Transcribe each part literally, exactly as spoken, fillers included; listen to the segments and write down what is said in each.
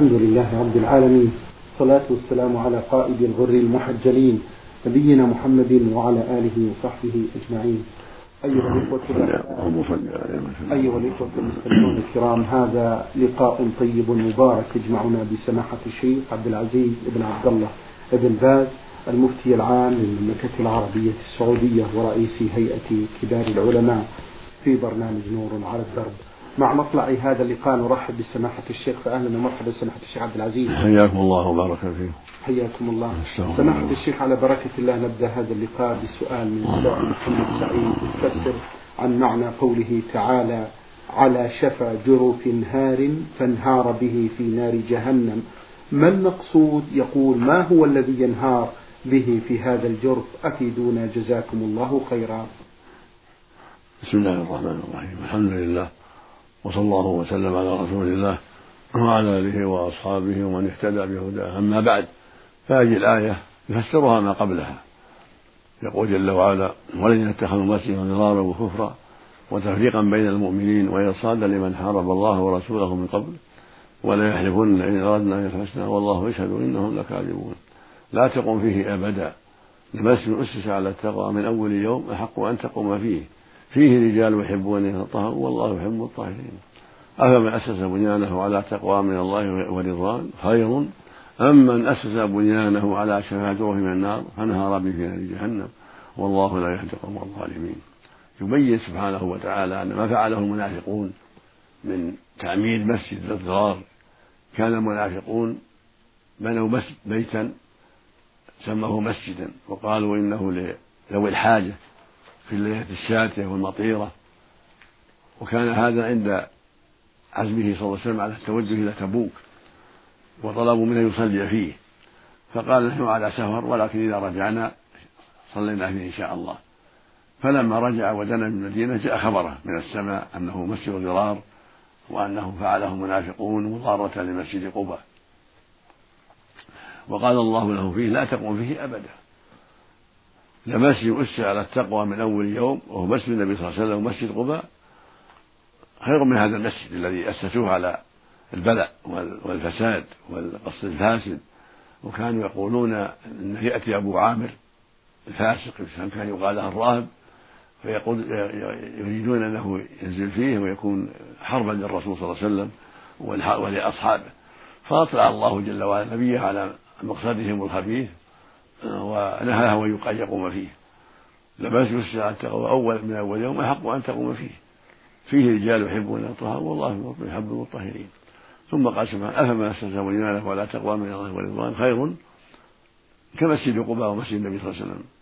الحمد لله رب العالمين، الصلاة والسلام على قائد الغر المحجلين نبينا محمد وعلى آله وصحبه أجمعين. أيها الإخوة أيها الإخوة المستمعون الكرام، هذا لقاء طيب مبارك يجمعنا بسماحة الشيخ عبد العزيز بن عبد الله بن باز المفتي العام للمملكة العربية السعودية ورئيس هيئة كبار العلماء في برنامج نور على الدرب. مع مطلع هذا اللقاء نرحب بسماحة الشيخ، فأهلا ومرحبا سماحة الشيخ عبد العزيز. حياكم الله وبارك فيكم. حياكم الله سماحة الشيخ. على بركة الله نبدأ هذا اللقاء بسؤال من سائل محمد سعيد يفسر عن معنى قوله تعالى: على شفا جرف هار فانهار به في نار جهنم. ما المقصود؟ يقول: ما هو الذي ينهار به في هذا الجرف؟ أفيدونا جزاكم الله خيرا. بسم الله الرحمن الرحيم، الحمد لله وصلى الله وسلم على رسول الله وعلى آله وأصحابه ومن اهتدى بهداه. أما بعد، فهذه الآية يفسرها ما قبلها. يقول جل وعلا: والذين اتخذوا مسجدا ضرارا وكفرا وتفريقا بين المؤمنين وإرصادا لمن حارب الله ورسوله من قبل ولا يحلفن إن أردنا الحسنى والله يشهد إنهم لكاذبون. لا تقم فيه أبدا، لمسجد أسس على التقوى من أول يوم أحق أن تقوم فيه فيه رجال يحبون أن يتطهروا والله يحب الطاهرين. أفمن أسس بنيانه على تقوى من الله ورضوان خير أم من أسس بنيانه على شفا جرف من النار فانهار به في نار جهنم والله لا يهدي القوم الظالمين. يبين سبحانه وتعالى أن ما فعله المنافقون من تعمير مسجد للضرار. كان المنافقون بنوا بيتا سموه مسجدا وقالوا إنه لذوي الحاجة في الليلة الشاتية والمطيرة، وكان هذا عند عزمه صلى الله عليه وسلم على التوجه إلى تبوك، وطلبوا منه يصلي فيه، فقال: نحن على سفر ولكن إذا رجعنا صلينا فيه إن شاء الله. فلما رجع ودنا من المدينة جاء خبره من السماء أنه مسجد ضرار وأنه فعله منافقون مضارة لمسجد قباء، وقال الله له فيه: لا تقوم فيه أبدا، لمسجد أسس على التقوى من أول يوم وهو مسجد النبي صلى الله عليه وسلم ومسجد قباء خير من هذا المسجد الذي أسسوه على البلاء والفساد والقصد الفاسد. وكانوا يقولون أن يأتي أبو عامر الفاسق كان يقال له الراهب، فيقول يريدون أنه ينزل فيه ويكون حربا للرسول صلى الله عليه وسلم ولأصحابه، فأطلع الله جل وعلا نبيه على مقصدهم الخبيث ونهاه ويقال يقوم فيه. لمسجد أسس على التقوى أول من أول يوم أحق أن تقوم فيه فيه رجال يحبون أن يتطهروا والله يحب المطهرين. ثم قال سبحانه: أفمن أسس بنيانه ولا تقوى من الله ورضوان خير كمسجد قباء ومسجد النبي صلى الله عليه وسلم.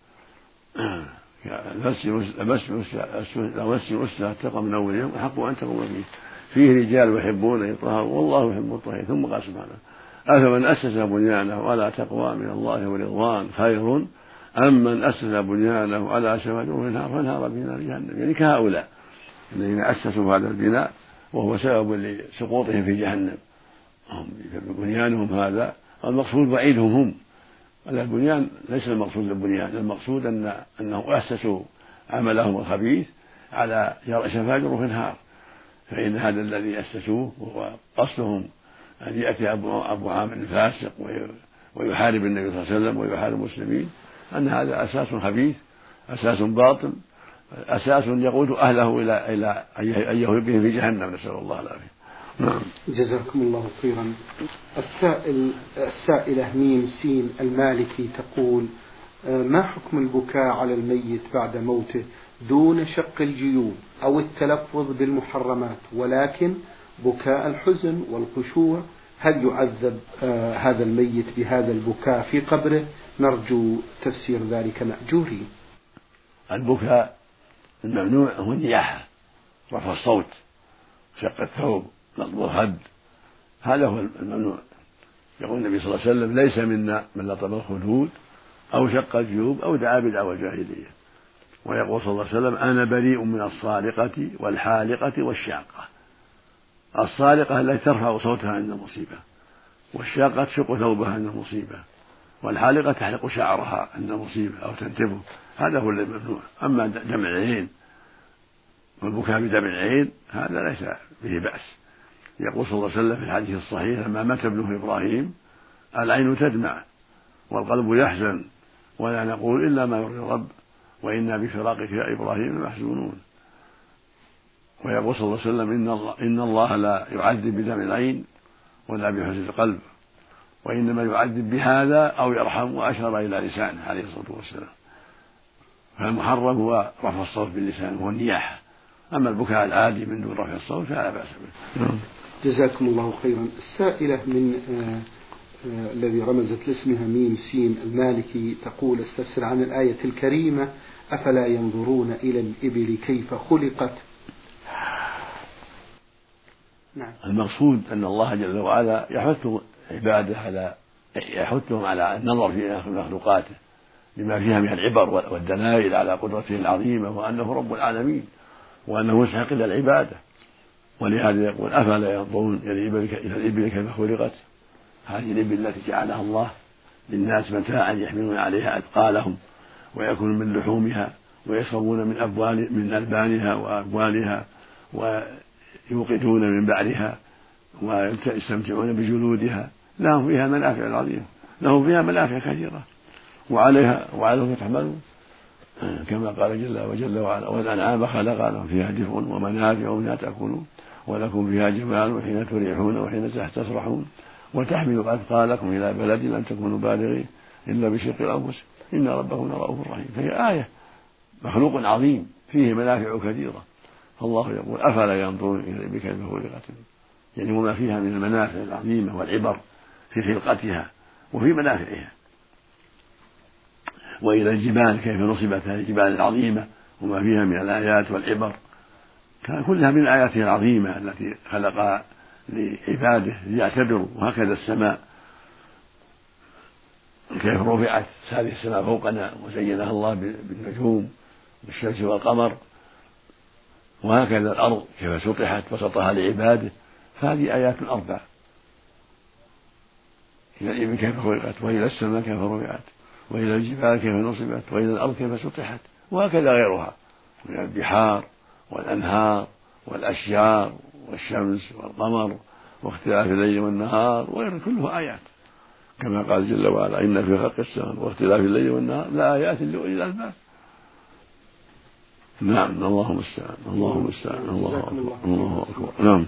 المسجد أسس على التقوى من أول يوم أحق أن تقوم فيه فيه رجال يحبون أن يتطهروا والله يحب المطهرين. ثم قال سبحانه: أفمن أسس بنيانه على تقوى من الله ورضوان خير أم من أسس بنيانه على شفا جرف نار فانهار به نار جهنم. يعني كهؤلاء الذين أسسوا هذا البناء وهو سبب لسقوطهم في جهنم، بنيانهم هذا المقصود بعيدهم هم. البنيان ليس المقصود البنيان، المقصود أن أنهم أسسوا عملهم الخبيث على شفا جرف نار، فإن هذا الذي أسسوه وهو قصدهم أن يأتي أبو, أبو عامر الفاسق ويحارب النبي صلى الله عليه وسلم ويحارب المسلمين، أن هذا أساس خبيث، أساس باطل، أساس يقود أهله إلى إلى أن يهوي بهم في جهنم، نسأل الله العافية. نعم. جزاكم الله خيرا. السائل السائلة ميم سين المالكي تقول: ما حكم البكاء على الميت بعد موته دون شق الجيوب أو التلفظ بالمحرمات، ولكن بكاء الحزن والخشوع؟ هل يعذب آه هذا الميت بهذا البكاء في قبره؟ نرجو تفسير ذلك مأجورين. البكاء الممنوع هو النياحة، رفع الصوت، شق الثوب، نقض الخد، هذا هو الممنوع. يقول النبي صلى الله عليه وسلم: ليس منا من لطم الخدود أو شق الجيوب أو دعا بدعوى الجاهلية. ويقول صلى الله عليه وسلم: أنا بريء من الصارقة والحالقة والشاقة. الصارقة التي ترفع صوتها عند المصيبة، والشاقة تشق ثوبها عند المصيبة، والحالقة تحلق شعرها عند المصيبة أو تنتفه، هذا هو الممنوع. أما دمع العين والبكاء بدمع العين هذا ليس به بأس، يقول صلى الله عليه وسلم في الحديث الصحيح لما مات ابنه إبراهيم: العين تدمع والقلب يحزن ولا نقول إلا ما يرضي الرب وإنا بفراقك يا إبراهيم محزونون. ويقول صلى الله عليه وسلم: إن الله, إن الله لا يعذب بدمع العين ولا بحزن القلب وإنما يعذب بهذا أو يرحم، وأشار إلى لسانه عليه الصلاة والسلام. فالمحرم هو رفع الصوت باللسان وهو النياحة، أما البكاء العادي من دون رفع الصوت فلا بأس به. جزاكم الله خيرا. السائلة من آه آه الذي رمزت لاسمها ميم سين المالكي تقول: استفسر عن الآية الكريمة: أفلا ينظرون إلى الإبل كيف خلقت. نعم. المقصود أن الله جل وعلا يحث عباده على يحثهم على النظر في مخلوقاته لما فيها من العبر والدلائل على قدرته العظيمة وأنه رب العالمين وأنه يستحق إلى العبادة. ولهذا يقول: أفلا ينظرون إلى الإبل كيف خلقت. هذه الإبل التي جعلها الله للناس متاعا يحملون عليها أثقالهم ويأكلون من لحومها ويشربون من أبوال من ألبانها وأبوالها ويوقدون من بعرها ويستمتعون بجلودها، لهم فيها منافع عظيمة، لهم فيها منافع كثيرة وعليها وعليها تحملون، كما قال جل وجل وعلا: والأنعام خلقها لهم فيها دفء ومنافع ومنها تأكلون ولكم فيها جمال حين تريحون وحين تسرحون وتحملوا أثقالكم إلى بلد لم تكونوا بالغيه إلا بشق الأنفس إن ربكم لرؤوف رحيم. فهي آية، مخلوق عظيم فيه منافع كثيرة. فالله يقول: أفلا ينظرون إلى الإبل كيف خلقت، يعني وما فيها من المنافع العظيمة والعبر في خلقتها وفي منافعها. وإلى الجبال كيف نصبت، هذه الجبال العظيمة وما فيها من الآيات والعبر، كلها من آياته العظيمة التي خلقها لعباده ليعتبروا. وهكذا السماء كيف رفعت، هذه السماء فوقنا وزينها الله بالنجوم والشمس والقمر. وهكذا الأرض كيف سطحت وسطها لعباده، فهذه آيات أربع: إلى الإبل كيف خلقت وإلى السماء كيف رفعت وإلى الجبال كيف نصبت وإلى الأرض كيف سطحت، وهكذا غيرها من البحار والأنهار والأشجار والشمس والقمر واختلاف الليل والنهار وغير، كله آيات، كما قال جل وعلا: إن في خلق السماوات واختلاف الليل والنهار لآيات لأولي الألباب. نعم. اللهم المستعان اللهم المستعان الله أكبر الله أكبر. نعم.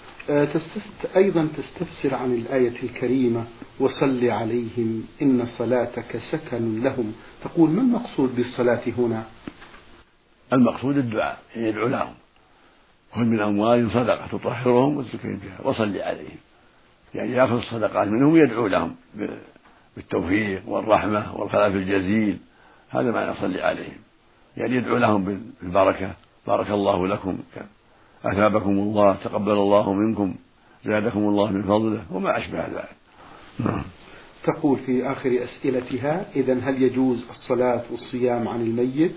أيضا تستفسر عن الآية الكريمة: وصل عليهم إن صلاتك سكن لهم. تقول: ما المقصود بالصلاة هنا؟ المقصود الدعاء، يدعو لهم: خذ من أموالهم صدقة تطهرهم وتزكيهم بها وصل عليهم، يعني يأخذ الصدقات منهم ويدعو لهم بالتوفيق والرحمة والخلاف الجزيل. هذا معنى صل عليهم، يعني يدعو لهم بالبركة: بارك الله لكم، أثابكم الله، تقبل الله منكم، زادكم الله من فضله، وما أشبه ذلك. نعم. تقول في آخر أسئلتها: إذن هل يجوز الصلاة والصيام عن الميت؟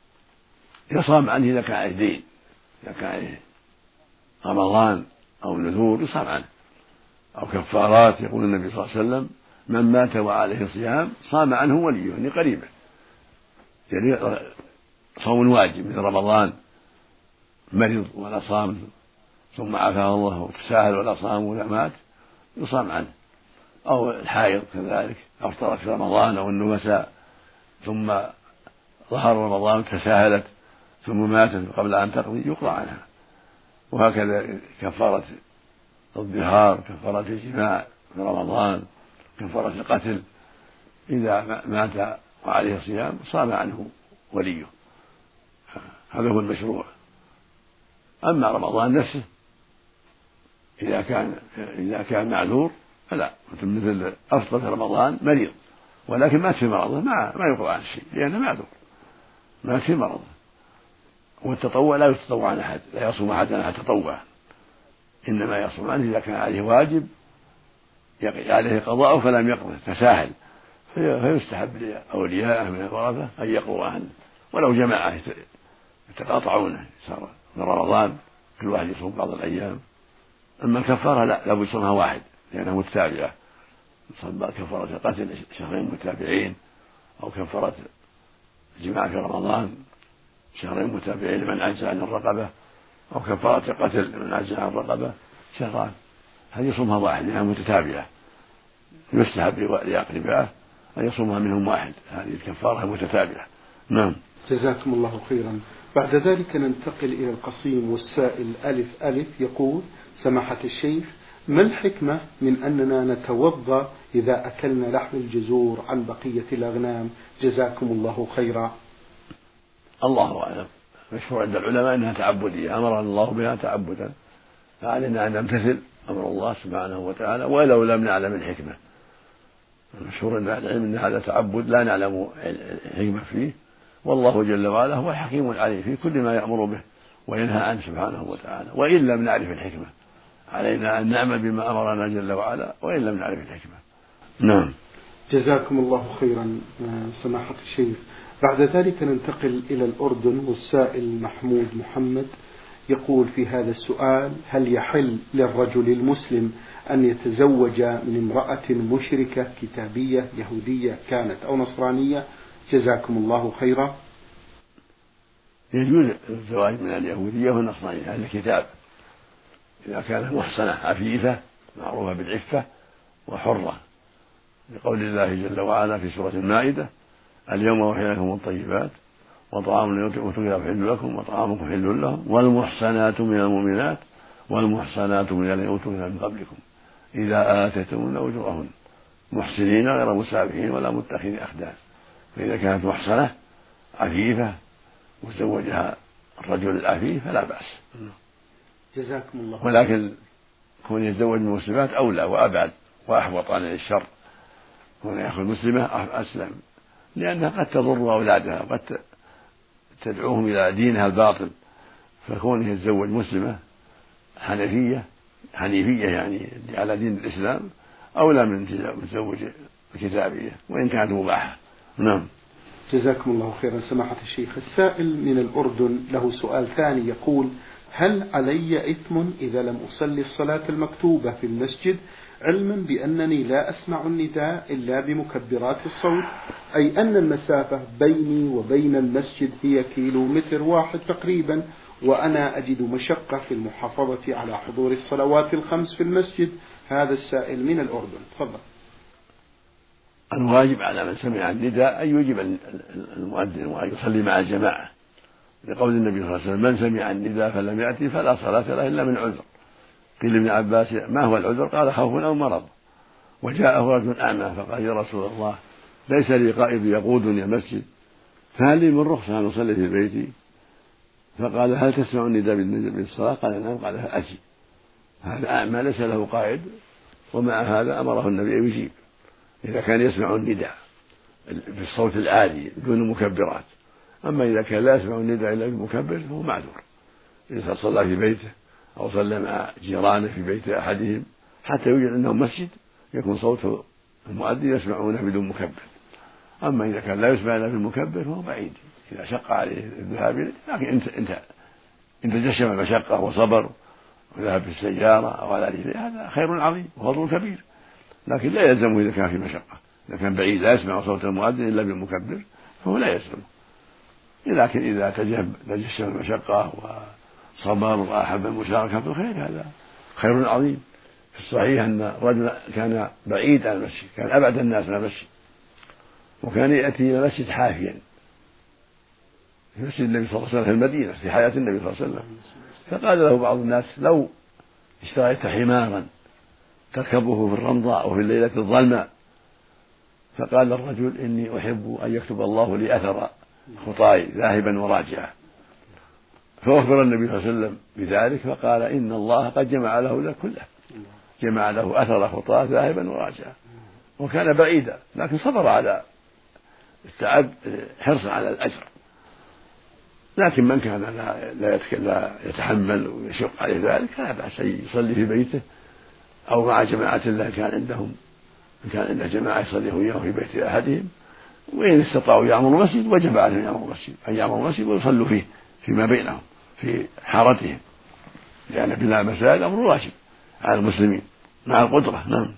يصام عنه إذا كان عليه دين، إذا كان عليه رمضان أو نذور يصام عنه، أو كفارات. يقول النبي صلى الله عليه وسلم: من مات وعليه صيام صام عنه وليه، يعني قريبا، يعني صوم واجب مثل رمضان، مرض ولا صام ثم عافاه الله وتساهل ولا صام ولا مات يصام عنه، أو الحائض كذلك أفطرت في رمضان أو النفساء ثم ظهر رمضان تساهلت ثم ماتت قبل أن تقضي يقضى عنها. وهكذا كفارة الظهار، كفارة الجماع في رمضان، كفارة القتل، إذا مات وعليه صيام صام عنه وليه، هذا هو المشروع. أما رمضان نفسه إذا كان إذا كان معذور فلا، مثل أفطر في رمضان مريض ولكن مات في مرضه ما ما يقضى عن شيء لأنه معذور، مات في مرضه. والتطوع لا يتطوع عن أحد، لا يصوم أحد عن تطوع، إنما يصوم عنه إذا كان عليه واجب عليه قضاء فلم يقضه تساهل، فيستحب لأوليائه من الورثة أن يقضوا عنه، ولو جماعة يتقاطعونه صار من رمضان كل واحد يصوم بعض الأيام. أما الكفارة لا، لابد يصومها واحد لأنها متتابعة، كفارة القتل شهرين متابعين، أو كفارة الجماع في رمضان شهرين متابعين لمن عجز عن الرقبة، أو كفارة القتل لمن عجز عن الرقبة شهران. هل يصومها واحد لأنها متتابعة، يستحب لأقربائه أن يصومها منهم واحد، هذه الكفارة متتابعة. نعم. جزاكم الله خيرا. بعد ذلك ننتقل إلى القصيم والسائل ألف ألف يقول: سماحة الشيخ، ما الحكمة من أننا نتوضأ إذا أكلنا لحم الجزور عن بقية الأغنام؟ جزاكم الله خيرا. الله أعلم. مشهور عند العلماء أنها تعبدية، أمرنا الله بها تعبدا، فعلينا أن نمتثل أمر الله سبحانه وتعالى ولو لم نعلم الحكمة. مشهور عند العلم أن هذا تعبد لا نعلم الحكمة فيه، والله جل وعلا هو الحكيم العليم في كل ما يأمر به وينهى عنه سبحانه وتعالى، وإن لم نعرف الحكمة علينا أن نعمل بما أمرنا جل وعلا وإن لم نعرف الحكمة. نعم. جزاكم الله خيرا سماحة الشيخ. بعد ذلك ننتقل إلى الأردن، والسائل محمود محمد يقول في هذا السؤال: هل يحل للرجل المسلم أن يتزوج من امرأة مشركة كتابية يهودية كانت أو نصرانية؟ جزاكم الله خيرا. يجوز الزواج من اليهودية والنصرانية أهل الكتاب إذا كانت محصنة عفيفة معروفة بالعفة وحرة، لقول الله جل وعلا في سورة المائدة: اليوم أحل لكم الطيبات وطعام الكتاب حل لكم وطعامكم حل لهم والمحصنات من المؤمنات والمحصنات من الذين أوتوا من قبلكم إذا آتيتم أجورهن محسنين غير مسافحين ولا متخذي أخدان. فإذا كانت محصنة عفيفة وزوجها الرجل العفيف فلا بأس. جزاكم الله. ولكن كون يتزوج من المسلمات أولى وأبعد وأحوط عن الشر، كون يأخذ مسلمة أسلم، لأنها قد تضر أولادها وقد تدعوهم إلى دينها الباطل، فكونه يتزوج مسلمة حنفية حنيفية يعني على دين الإسلام أولى من تزوج الكتابية وإن كانت مباحة. نعم. جزاكم الله خيرا سماحة الشيخ. السائل من الأردن له سؤال ثاني يقول: هل علي إثم إذا لم أصلي الصلاة المكتوبة في المسجد، علما بأنني لا أسمع النداء إلا بمكبرات الصوت، أي أن المسافة بيني وبين المسجد هي كيلو متر واحد تقريبا، وأنا أجد مشقة في المحافظة على حضور الصلوات الخمس في المسجد؟ هذا السائل من الأردن. تفضل. الواجب على من سمع النداء أن يجيب المؤذن وأن يصلي مع الجماعة، لقول النبي صلى الله عليه وسلم: من سمع النداء فلم يأتي فلا صلاة له إلا من عذر. قيل لابن عباس: ما هو العذر؟ قال: خوف أو مرض. وجاءه رجل أعمى فقال: يا رسول الله، ليس لي قائد يقودني المسجد، فهل لي من رخصة أن أصلي في بيتي؟ فقال: هل تسمع النداء بالصلاة؟ قال: نعم. قال: أجي. هذا أعمى ليس له قائد، ومع هذا أمره النبي أن يجيب إذا كان يسمع النداء بالصوت العالي دون مكبرات. أما إذا كان لا يسمع النداء إلا بالمكبر فهو معذور. إذا صلى في بيته أو صلى مع جيرانه في بيت أحدهم حتى يوجد عندهم مسجد يكون صوت المؤذن يسمعونه بدون مكبر. أما إذا كان لا يسمع إلا بالمكبر فهو بعيد إذا شق عليه الذهاب إليه، لكن انت انت إن تجشم المشقة وصبر وذهب في السيارة أو على رجله هذا خير عظيم وفضل كبير، لكن لا يلزمه إذا كان في مشقة. إذا كان بعيد لا يسمع صوت المؤذن إلا بالمكبر فهو لا يلزمه. لكن إذا تجشم المشقة وصبر وأحب المشاركة في الخير هذا خير عظيم. في الصحيح أن رجل كان بعيد عن المسجد، كان أبعد الناس عن المسجد، وكان يأتي إلى المسجد حافيا في مسجد النبي صلى الله عليه وسلم في المدينة في حياة النبي صلى الله عليه وسلم. فقال له بعض الناس: لو اشتريت حمارا تركبه في الرمضاء أو في الليلة الظلماء. فقال الرجل: إني أحب أن يكتب الله لي أثر خطاي ذاهبا وراجعا. فأخبر النبي صلى الله عليه وسلم بذلك فقال: إن الله قد جمع له ذلك كله، جمع له أثر خطاه ذاهبا وراجعا. وكان بعيدا لكن صبر على التعب حرصا على الأجر. لكن من كان لا, لا يتحمل ويشق عليه ذلك فلا بأس يصلي في بيته أو مع جماعة الله كان عندهم، إن كان عنده جماعة يصلي وياه في بيت أحدهم، وإن استطاعوا يعمروا المسجد وجب عليهم يعمروا المسجد أن يعمروا المسجد ويصلوا فيه فيما بينهم في حارتهم، لأن بناء المساجد أمر واجب على المسلمين مع القدرة. نعم.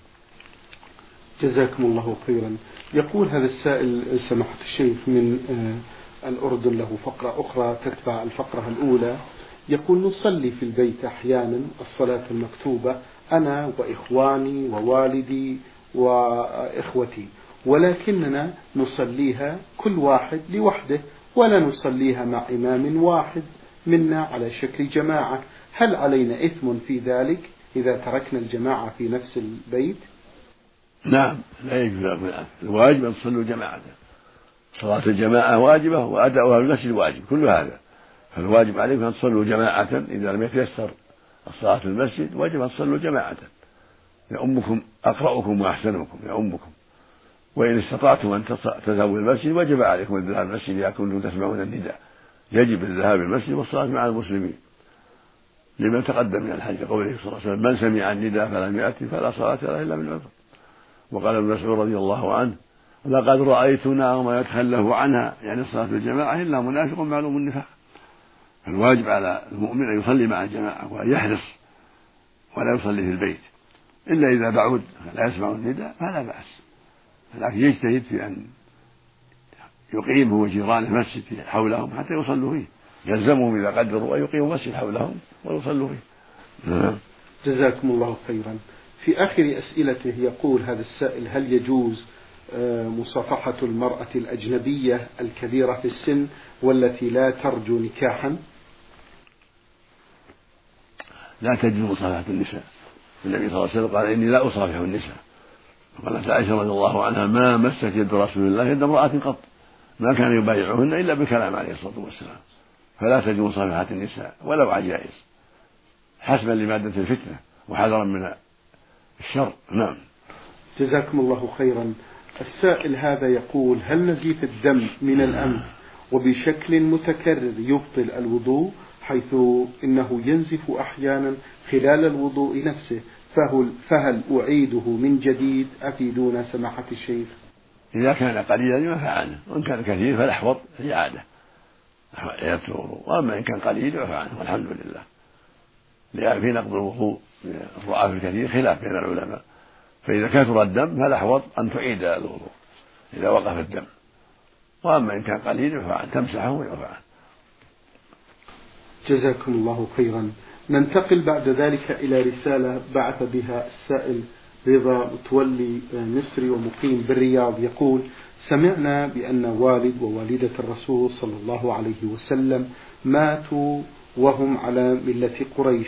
جزاكم الله خيرا. يقول هذا السائل سماحة الشيخ من الأردن له فقرة أخرى تتبع الفقرة الأولى، يقول: نصلي في البيت أحيانا الصلاة المكتوبة أنا وإخواني ووالدي وإخوتي، ولكننا نصليها كل واحد لوحده ولا نصليها مع إمام واحد منا على شكل جماعة، هل علينا إثم في ذلك إذا تركنا الجماعة في نفس البيت؟ نعم، لا يجوز. الواجب أن تصلوا جماعة، صلاة الجماعة واجبة وأداؤها المسجد واجب، كل هذا. فالواجب عليكم أن تصلوا جماعة إذا لم يتيسر الصلاة في المسجد، واجب أن تصلوا جماعة، يؤمكم أقرأكم وأحسنكم يؤمكم. وإن استطعتم أن تذهبوا إلى المسجد وجب عليكم الذهاب إلى المسجد إذا كنتم تسمعون النداء، يجب الذهاب إلى المسجد والصلاة مع المسلمين، لما تقدم من الحديث قوله صلى الله عليه وسلم: من سمع النداء فلم يأتي فلا صلاة له إلا بالعذر. وقال ابن مسعود رضي الله عنه: لقد رأيتنا وما يتخلف عنها، يعني الصلاة بالجماعة، إلا منافق معلوم النفاق. فالواجب على المؤمن أن يصلي مع الجماعة وأن يحرص ولا يصلي في البيت، إلا إذا بعد لا يسمع النداء فلا بأس، لكن يجتهد في أن يقيم هو جيرانه مسجد حولهم حتى يصلوا فيه، يلزمهم إذا قدروا أن يقيموا مسجد حولهم ويصلوا فيه. جزاكم الله خيرا. في آخر أسئلته يقول هذا السائل: هل يجوز مصافحة المرأة الأجنبية الكبيرة في السن والتي لا ترجو نكاحا؟ لا تجوز مصافحة النساء. النبي صلى الله عليه وسلم قال: إني لا أصافح النساء. وقالت عائشة رضي الله عنها: ما مست يد رسول الله يد امرأة قط، ما كان يبايعهن إلا بالكلام عليه الصلاة والسلام. فلا تجوز مصافحة النساء ولو عجائز، حسبا لمادة الفتنة وحذرا من الشر. نعم. جزاكم الله خيرا. السائل هذا يقول: هل نزيف الدم من الأنف وبشكل متكرر يبطل الوضوء، حيث إنه ينزف أحيانا خلال الوضوء نفسه، فهل, فهل أعيده من جديد؟ أفيدونا سماحة الشيخ. إذا كان قليلا ما فعله، وإن كان كثير فالأحوط الإعادة إعادة الوضوء، وأما إن كان قليل فعله والحمد لله. لأن في نقض الوضوء الضعاف الكثير خلاف بين العلماء، فإذا كثر الدم فالأحوط أن تعيد الوضوء إذا وقف الدم، وأما إن كان قليل فعل تمسحه ويرفعه. جزاكم الله خيرا. ننتقل بعد ذلك إلى رسالة بعث بها السائل رضا متولي مصري ومقيم بالرياض، يقول: سمعنا بأن والد ووالدة الرسول صلى الله عليه وسلم ماتوا وهم على ملة قريش،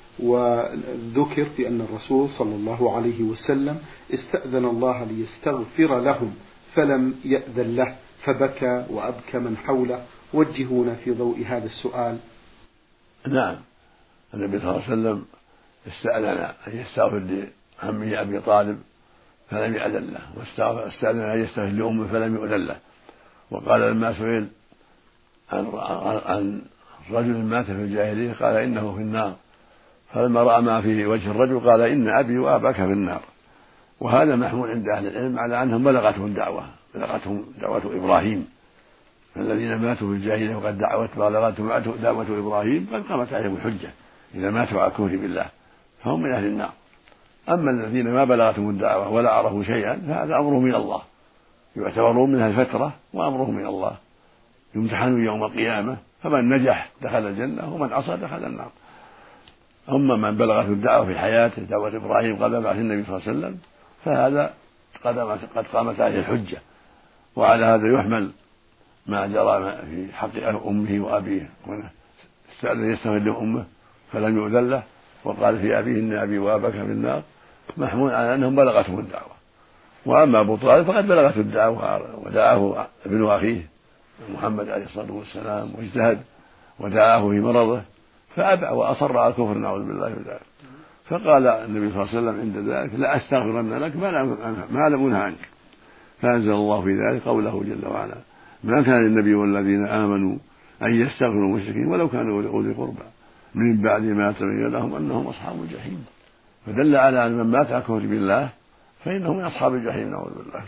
وذكر بأن الرسول صلى الله عليه وسلم استأذن الله ليستغفر لهم فلم يأذن له فبكى وأبكى من حوله، وجهونا في ضوء هذا السؤال. نعم، النبي صلى الله عليه وسلم استأذن أن يستغفر لعمه أبي طالب فلم يأذن له، واستأذن أن يستغفر لأمه فلم يؤذن له. وقال لما سئل عن عن رجل مات في الجاهلية قال إنه في النار، فلما رأى ما في وجه الرجل قال إن أبي وأباك في النار. وهذا محمول عند أهل العلم على أنهم بلغتهم الدعوة بلغتهم دعوة إبراهيم، فالذين ماتوا في الجاهلية وقد دعوت بلغتهم دعوة إبراهيم قد قامت عليهم الحجة إذا ماتوا على الكفر بالله فهم من أهل النار. أما الذين ما بلغتهم الدعوة ولا عرفوا شيئا فهذا أمره من الله، يعتبرون منها الفترة وأمره من الله، يمتحنون يوم القيامة، فمن نجح دخل الجنة ومن عصى دخل النار. أما من بلغته الدعوة في حياته دعوة إبراهيم قبل بعث النبي صلى الله عليه وسلم فهذا قد قامت عليه الحجة. وعلى هذا يحمل ما جرى في حق أمه وأبيه، استأذن يستغفر لأمه فلم يؤذن له وقال في أبيه إن أبي وأباك في النار، محمول على أنهم بلغتهم الدعوة. وأما أبو طالب فقد بلغته الدعوة ودعاه ابن أخيه محمد عليه الصلاة والسلام واجتهد ودعاه في مرضه فأبى وأصر على الكفر نعوذ بالله من ذلك. فقال النبي صلى الله عليه وسلم عند ذلك: لا أستغفرن لك ما لم أنه عنك. فأنزل الله في ذلك قوله جل وعلا: ما كان للنبي والذين آمنوا أن يستغفروا المشركين ولو كانوا أولي قربى من بعد ما تبين لهم أنهم أصحاب الجحيم. فدل على أن من مات على الكفر بالله فإنهم من أصحاب الجحيم نعوذ بالله.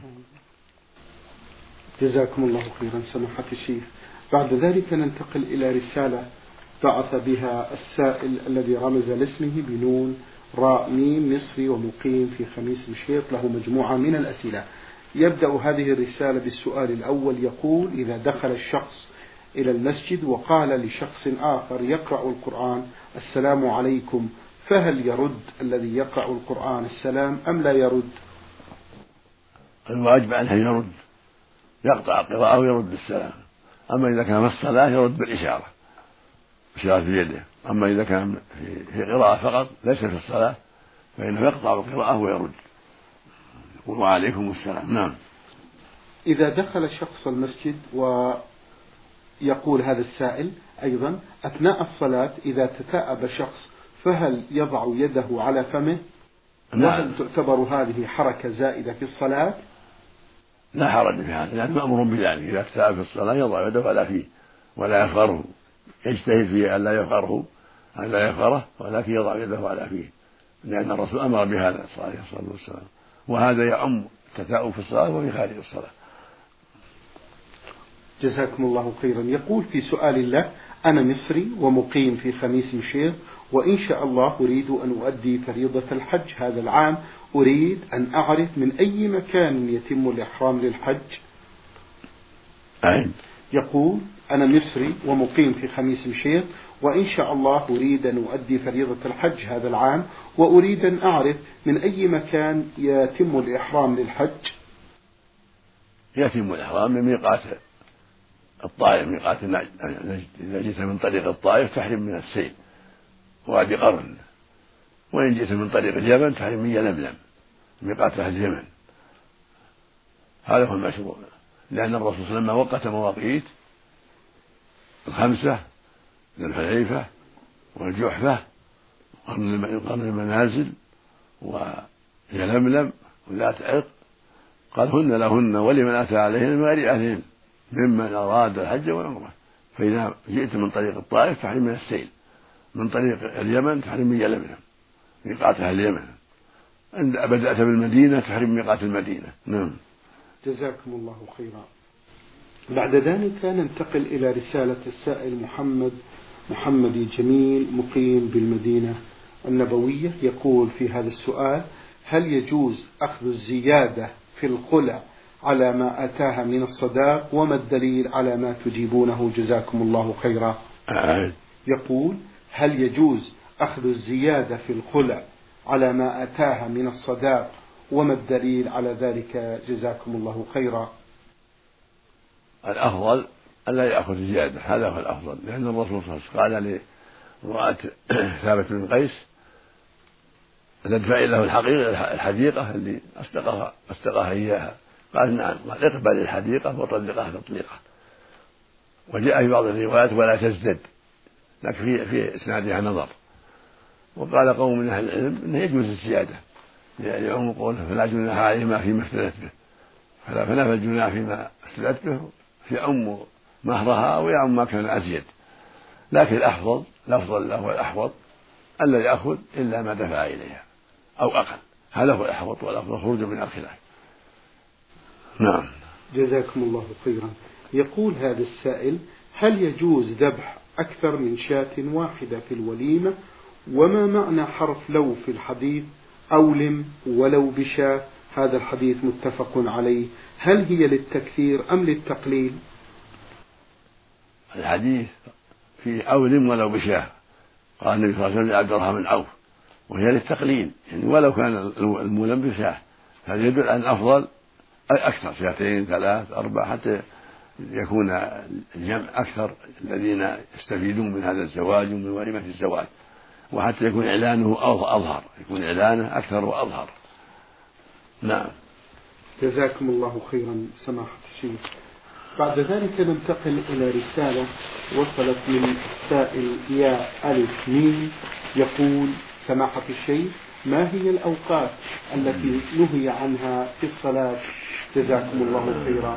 جزاكم الله خيرا سماحة الشيخ. بعد ذلك ننتقل إلى رسالة بعث بها السائل الذي رمز لاسمه بنون راء ميم مصري ومقيم في خميس مشيط، له مجموعة من الأسئلة. يبدأ هذه الرسالة بالسؤال الأول، يقول: إذا دخل الشخص إلى المسجد وقال لشخص آخر يقرأ القرآن السلام عليكم، فهل يرد الذي يقرأ القرآن السلام أم لا يرد؟ الواجب أن يرد، يقطع القراءة ويرد السلام. أما إذا كان في الصلاة يرد بالإشارة، إشارة في يده. أما إذا كان في قراءة فقط ليس في الصلاة فإنه يقطع القراءة ويرد، يقول وعليكم السلام. نعم. إذا دخل شخص المسجد ويقول هذا السائل أيضا أثناء الصلاة إذا تثاءب شخص فهل يضع يده على فمه؟ نعم. وهل تعتبر هذه حركة زائدة في الصلاة؟ لا حرج في هذا، لأنه مأمور بذلك. إذا تثاءب في الصلاة يضع يده على فيه ولا يفخره، يجتهد في أن لا يفخره أن لا يفخره ولكن يضع يده على فيه، لأن الرسول أمر بهذا عليه الصلاة والسلام. وهذا يعم التثاؤب في الصلاة وفي خارج الصلاة. جزاكم الله خيرا. يقول في سؤال الله: أنا مصري ومقيم في خميس مشيط، وإن شاء الله أريد أن أؤدي فريضة الحج هذا العام، أريد أن أعرف من أي مكان يتم الإحرام للحج. أين؟ يقول: أنا مصري ومقيم في خميس مشيط، وإن شاء الله أريد أن أؤدي فريضة الحج هذا العام، وأريد أن أعرف من أي مكان يتم الإحرام للحج. يتم الإحرام من ميقات الطائف، ميقات نجد. إذا جئت من طريق الطائف تحرم من السيل وادي قرن، وإن جئت من طريق اليمن تحرم من يلملم ميقات أهل اليمن. هذا هو المشروع، لأن الرسول صلى الله عليه وسلم وقت مواقيت الخمسة: ذي الحليفة والجحفة وقرن المنازل ويلملم وذات عرق، قال: هن لهن ولمن أتى عليهن من غير أهلهن ممن أراد الحج والعمرة. فإذا جئت من طريق الطائف تحرم من السيل، من طريق اليمن تحرم من يلملم ميقات أهل اليمن، عند بدأت بالمدينة تحرم ميقات المدينة. نعم. جزاكم الله خيرا. بعد ذلك ننتقل إلى رسالة السائل محمد محمد جميل مقيم بالمدينة النبوية. يقول في هذا السؤال: هل يجوز أخذ الزيادة في الخلع على ما أتاها من الصداق؟ وما الدليل على ما تجيبونه جزاكم الله خيرا؟ آه. يقول: هل يجوز أخذ الزيادة في الخلع على ما أتاها من الصداق؟ وما الدليل على ذلك جزاكم الله خيرا؟ الأفضل ألا يأخذ زيادة، هذا هو الأفضل، لأن الرسول صلى الله عليه وسلم قال لامرأة ثابت بن قيس: تدفعي له الحقيقة الحديقة اللي أصدقها أصدقها إياها؟ قال: نعم. قال: اقبل الحديقة وطلقها تطليقة. وجاء في بعض الروايات: ولا تزدد، لكن في في إسنادها نظر. وقال قوم من أهل العلم إنه يجوز الزيادة، لعموم قوله: فلا جناح عليهما فيما افتدت به، فلا فنفى الجناح فيما افتدت به في أم مهرها ويعم ما كان أزيد. لكن الأفضل الأفضل له والأحوط ألا يأخذ إلا ما دفع إليها أو أقل، هذا هو الأحوط والأفضل خروج من الخلاف. نعم. جزاكم الله خيرا. يقول هذا السائل: هل يجوز ذبح أكثر من شاة واحدة في الوليمة؟ وما معنى حرف لو في الحديث أولم ولو بشاة؟ هذا الحديث متفق عليه، هل هي للتكثير أم للتقليل؟ الحديث فيه أولم ولو بشاة، قال النبي صلى الله عليه وسلم لعبد الرحمن بن عوف، وهي للتقليل، يعني ولو كان المولم بشاة. هذا يدل أن الأفضل أكثر، شاتين ثلاث أربع، حتى يكون الجمع أكثر الذين يستفيدون من هذا الزواج ومن وليمة الزواج، وحتى يكون إعلانه أظهر، يكون إعلانه أكثر وأظهر. نعم. جزاكم الله خيرا سماحة الشيخ. بعد ذلك ننتقل إلى رسالة وصلت من السائل يا ألف ميم. يقول: سماحة الشيخ، ما هي الأوقات التي نهي عنها في الصلاة؟ جزاكم الله خيرا.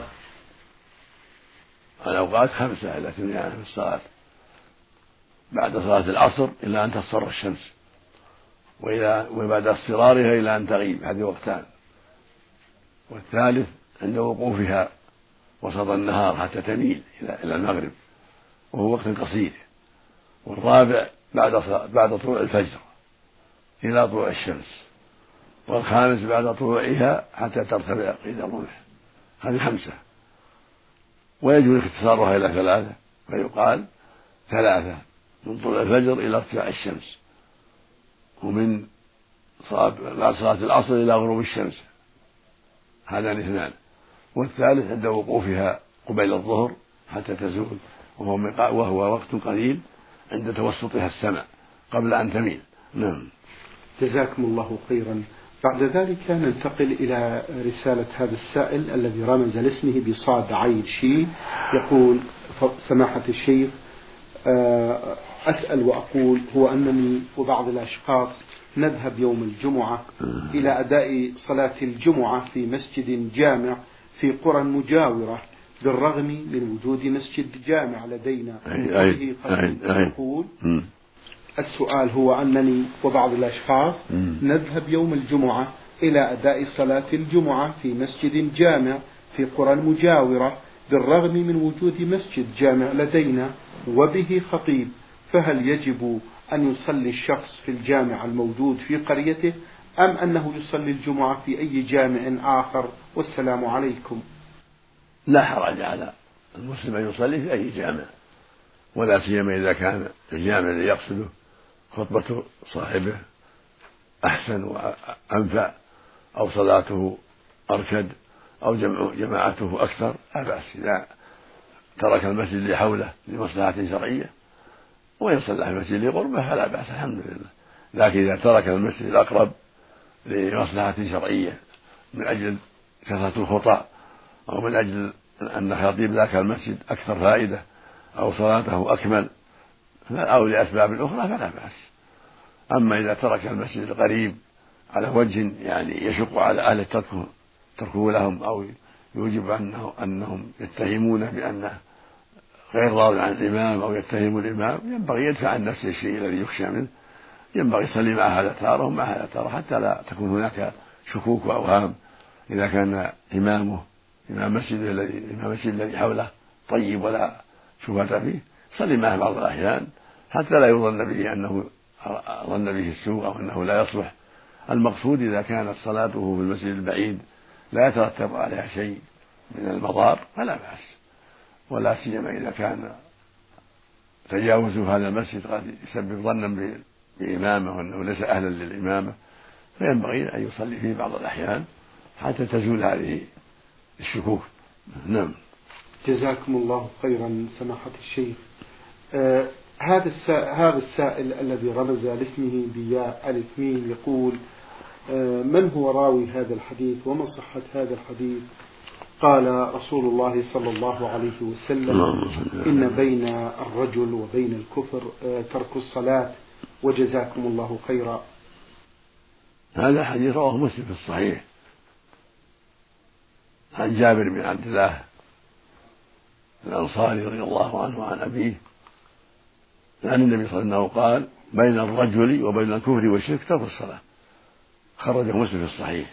الأوقات خمسة التي نهي عنها في الصلاة: بعد صلاة العصر إلى أن تصفر الشمس، وإلى وبعد اصفرارها إلى أن تغيب، هذه وقتان. والثالث عند وقوفها وسط النهار حتى تميل إلى المغرب، وهو وقت قصير. والرابع بعد بعد طلوع الفجر إلى طلوع الشمس. والخامس بعد طلوعها حتى ترتفع قيد الرمح. هذه خمسة. ويجوز اختصارها إلى ثلاثة، فيقال ثلاثة من طلوع الفجر إلى ارتفاع الشمس، ومن بعد صلاة العصر إلى غروب الشمس، هذان اثنان. والثالث عند وقوفها قبيل الظهر حتى تزول، وهو, وهو وقت قليل عند توسطها السماء قبل أن تميل. نعم. جزاكم الله خيرا. بعد ذلك ننتقل إلى رسالة هذا السائل الذي رمز لاسمه بصاد عين شي. يقول: سماحة الشيخ، أسأل وأقول هو أنني وبعض الأشخاص نذهب يوم الجمعة إلى أداء صلاة الجمعة في مسجد جامع في قرى مجاورة، بالرغم من وجود مسجد جامع لدينا. يقول: السؤال هو أنني وبعض الأشخاص نذهب يوم الجمعة إلى أداء صلاة الجمعة في مسجد جامع في قرى مجاورة، بالرغم من وجود مسجد جامع لدينا وبه خطيب، فهل يجب أن يصلي الشخص في الجامع الموجود في قريته أم أنه يصلي الجمعة في أي جامع آخر؟ والسلام عليكم. لا حرج على المسلم أن يصلي في أي جامع، ولا سيما إذا كان الجامع الذي يقصده خطبة صاحبه أحسن وأنفع، أو صلاته أركد، أو جماعته أكثر، لا بأس إذا ترك المسجد اللي حوله لمصلحة شرعية ويصلى في المسجد لقربه فلا بأس، الحمد لله. لكن إذا ترك المسجد الأقرب لمصلحة شرعية من أجل كثرة الخطأ، أو من أجل أن خطيب ذاك المسجد أكثر فائدة، أو صلاته أكمل، أو لأسباب أخرى، فلا بأس. أما إذا ترك المسجد القريب على وجه يعني يشق على أهل تركه تركه لهم، أو يوجب أنه أنهم يتهمون بأنه غير راض عن الإمام، أو يتهم الإمام، ينبغي يدفع عن نفسه الشيء الذي يخشى منه، ينبغي يصلي مع هذا تارة ومع هذا تارة حتى لا تكون هناك شكوك وأوهام. إذا كان إمامه إمام مسجد الذي إمام مسجد الذي حوله طيب ولا شبهة فيه، صلي معه بعض الأحيان حتى لا يظن به أنه ظن به السوء أو أنه لا يصلح. المقصود إذا كانت صلاته في المسجد البعيد لا يترتب عليها شيء من المضار فلا بأس، ولا سيما إذا كان تجاوزه هذا المسجد قد يسبب ظنا بإمامه وأنه ليس أهلا للإمامة، فينبغي أن يصلي فيه بعض الأحيان حتى تزول هذه الشكوك. نعم. جزاكم الله خيرا سماحة الشيخ. آه هذا هذا السائل الذي رمز لاسمه بياء ألف ميم يقول: آه من هو راوي هذا الحديث وما صحة هذا الحديث؟ قال رسول الله صلى الله عليه وسلم: إن بين الرجل وبين الكفر آه ترك الصلاة، وجزاكم الله خيرا. هذا حديث رواه مسلم في الصحيح عن جابر بن عبد الله الأنصاري رضي الله عنه وعن أبيه عن النبي صلى الله عليه وسلم قال: بين الرجل وبين الكفر والشرك ترك الصلاة. خرجه مسلم في الصحيح،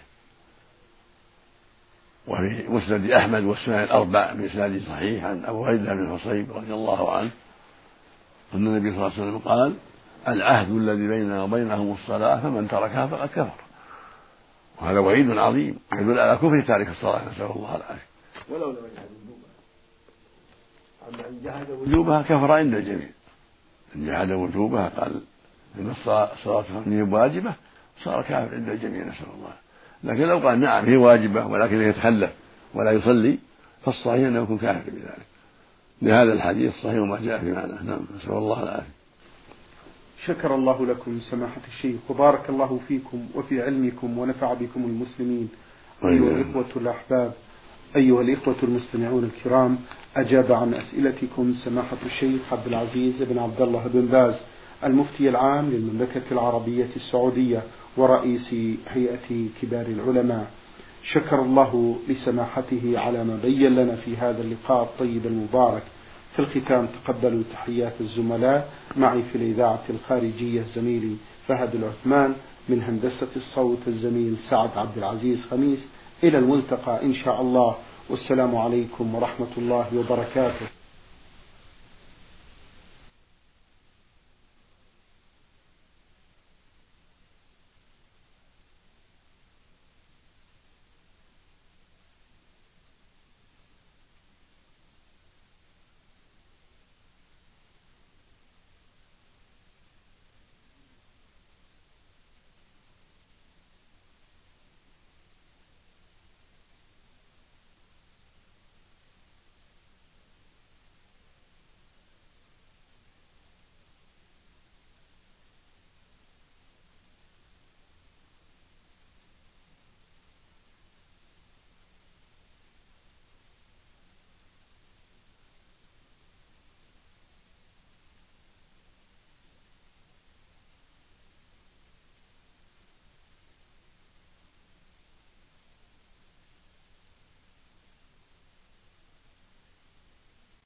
وفي مسند أحمد والسنن الأربع بإسناد صحيح عن أبو هريرة بن الحصيب رضي الله عنه أن النبي صلى الله عليه وسلم قال: العهد الذي بيننا وبينهم الصلاة، فمن تركها فقد كفر. وهذا وعيد عظيم يدل على كفر تارك الصلاة، نسأل الله العافية. ولو لم يجحد وجوبها، أما إن جحد وجوبها كفر عند الجميع. إن جحد وجوبها قال إن الصلاة خمسين واجبة صار كافر عند الجميع، نسأل الله. لكن لو قال نعم هي واجبة ولكن يتخلف ولا يصلي، فالصحيح أنه يكون كافر بذلك، لهذا الحديث الصحيح وما جاء في معناه. نعم، نسأل الله العافية. شكر الله لكم سماحة الشيخ، وبارك الله فيكم وفي علمكم ونفع بكم المسلمين. أيها الإخوة الأحباب، أيها الإخوة المستمعون الكرام، أجاب عن أسئلتكم سماحة الشيخ عبد العزيز بن عبد الله بن باز، المفتي العام للمملكة العربية السعودية ورئيس هيئة كبار العلماء. شكر الله لسماحته على ما بين لنا في هذا اللقاء الطيب المبارك. في الختام تقبلوا تحيات الزملاء، معي في الإذاعة الخارجية زميلي فهد العثمان، من هندسة الصوت الزميل سعد عبد العزيز خميس. إلى الملتقى إن شاء الله، والسلام عليكم ورحمة الله وبركاته.